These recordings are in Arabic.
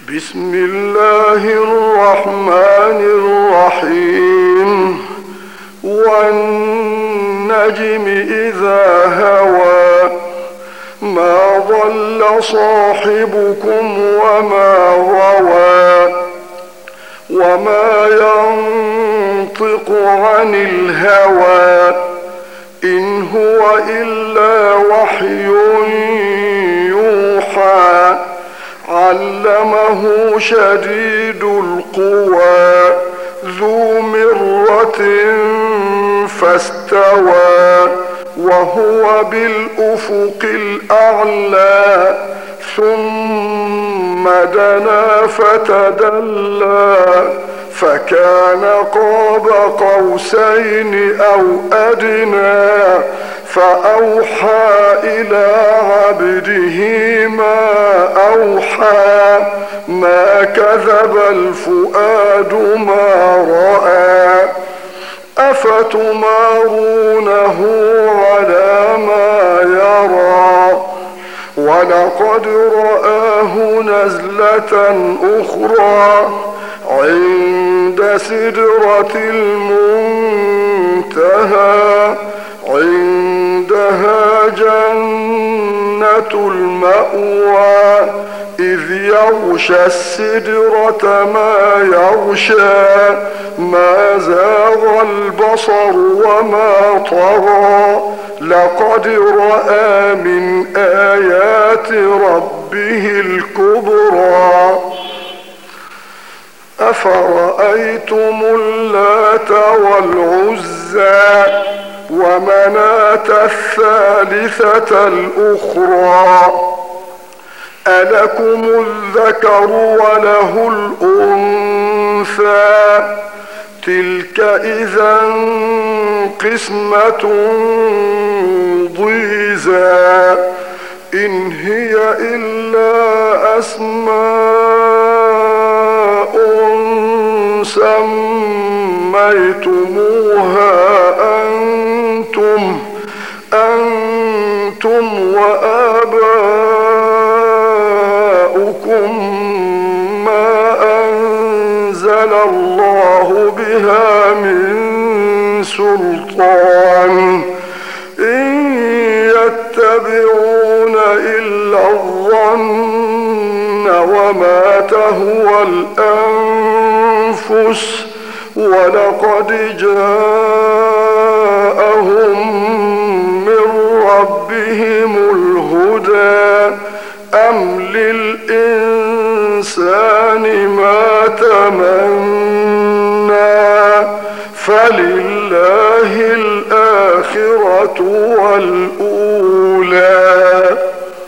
بسم الله الرحمن الرحيم. والنجم إذا هوى ما ضل صاحبكم وما غوى وما ينطق عن الهوى إن هو إلا وحي يوحى علمه شديد القوى ذو مرة فاستوى وهو بالأفق الأعلى ثم دنا فتدلى فكان قاب قوسين أو أدنى فأوحى إلى عبده ما أوحى ما كذب الفؤاد ما رأى أفتمارونه على ما يرى ولقد رآه نزلة أخرى عند سدرة المنتهى عندها جنة المأوى إذ يغشى السدرة ما يغشى ما زاغ البصر وما طغى لقد رأى من آيات ربه الكبرى أفرأيتم اللات والعزى ومناة الثالثة الأخرى ألكم الذكر وله الأنثى تلك إذا قسمة ضيزى إن هي إلا أسماء سميتموها أنتم وآباؤكم ما أنزل الله بها من سلطان إن يتبعون إلا الظن وما تهوى الأنفس ولقد جاءهم من ربهم الهدى أم للإنسان ما تمنى فلله الآخرة والأولى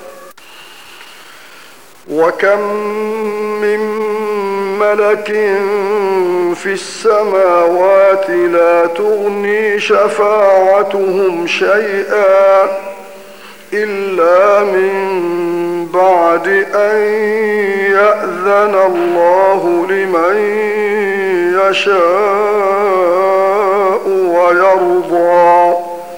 وكم من ملك في السماوات لا تغني شفاعتهم شيئا إلا من بعد أن يأذن الله لمن يشاء ويرضى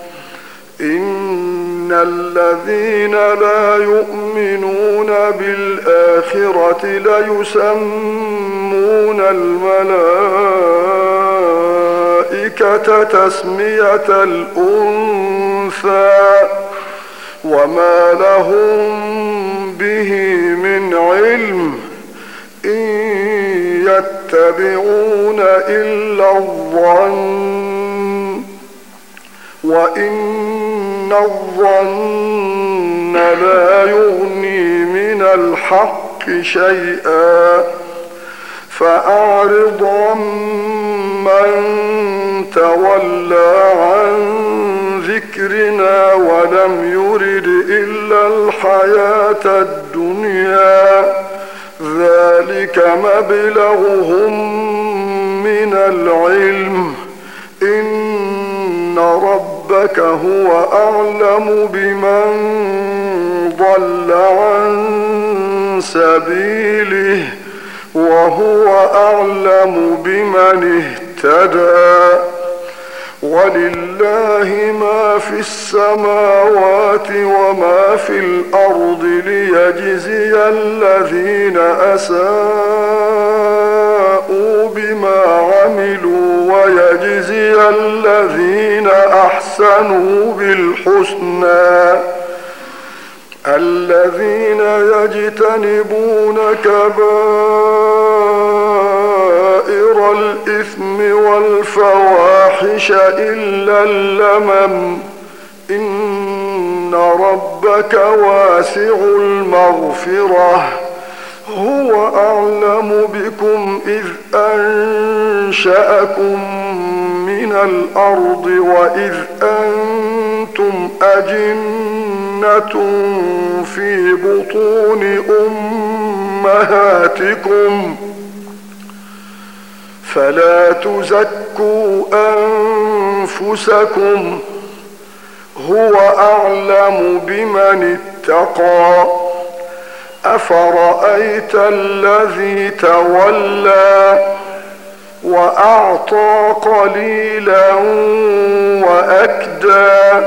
إن الذين لا يؤمنون بالآخرة ليسمون الملائكة تسمية الأنثى وما لهم به من علم إن يتبعون إلا الظن وإن الظن لا يغني من الحق شيئا فأعرض عمن تولى عن ذكرنا ولم يرد إلا الحياة الدنيا ذلك مبلغهم من العلم إن ربك هو أعلم بمن ضل عن سبيله وهو أعلم بمن اهتدى ولله ما في السماوات وما في الأرض ليجزي الذين أساءوا بما عملوا ويجزي الذين أحسنوا بالحسنى الذين يجتنبون كبائر الإثم والفواحش إلا اللمم إن ربك واسع المغفرة هو أعلم بكم إذ أنشأكم من الأرض وإذ أنتم أجنة في بطون أمهاتكم فلا تزكوا أنفسكم هو أعلم بمن اتقى أفرأيت الذي تولى وأعطى قليلا وأكدى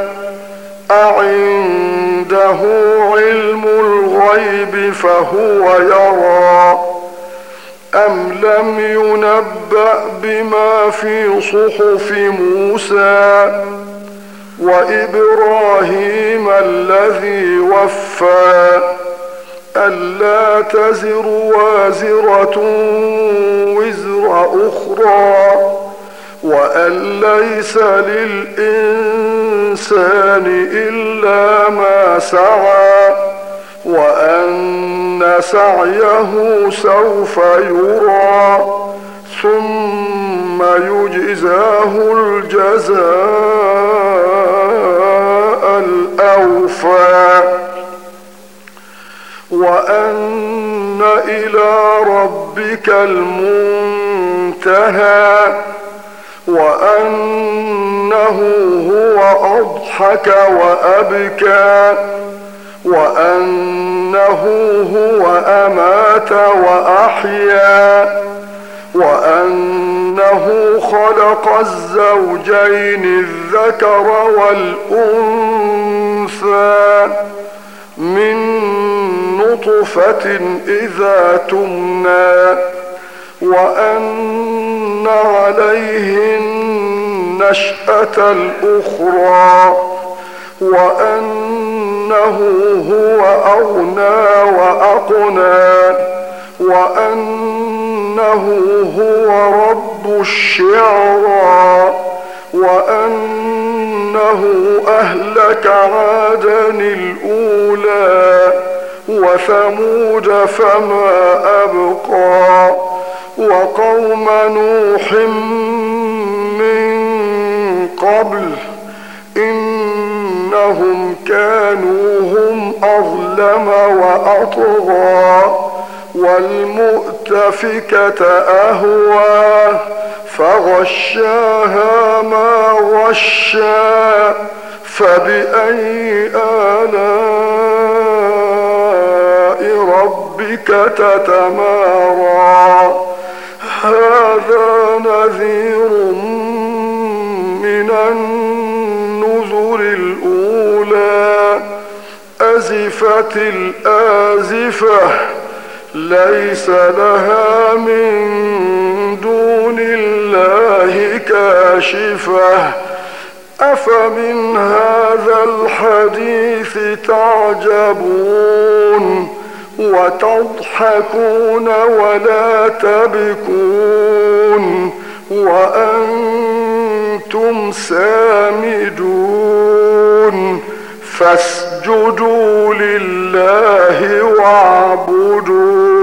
أعنده علم الغيب فهو يرى أم لم ينبأ بما في صحف موسى وإبراهيم الذي وفى ألا تزر وازرة وزر أخرى وأن ليس للإنسان إلا ما سعى وأن سعيه سوف يرى ثم يجزاه الجزاء الأوفى وأن إلى ربك المنتهى وأنه هو أضحك وأبكى وأنه هو أمات وأحيا وأنه خلق الزوجين الذكر والأنثى من نطفة إذا تمنى وأن عليه النشأة الأخرى وأنه هو أغنى وأقنى وأنه هو رب الشعرى وأنه أهلك عادا الأولى وثمود فما أبقى وقوم نوح من قبل إنهم كانوا هم أظلم وأطغى والمؤتفكة أهوى فغشاها ما غشى فبأي آلاء ربك تتمارى هذا نذير من النذر الأولى أزفت الآزفة ليس لها من دون الله كاشفة أفمن هذا الحديث تعجبون وتضحكون ولا تبكون وأنتم سامدون فاسجدوا لله واعبدوا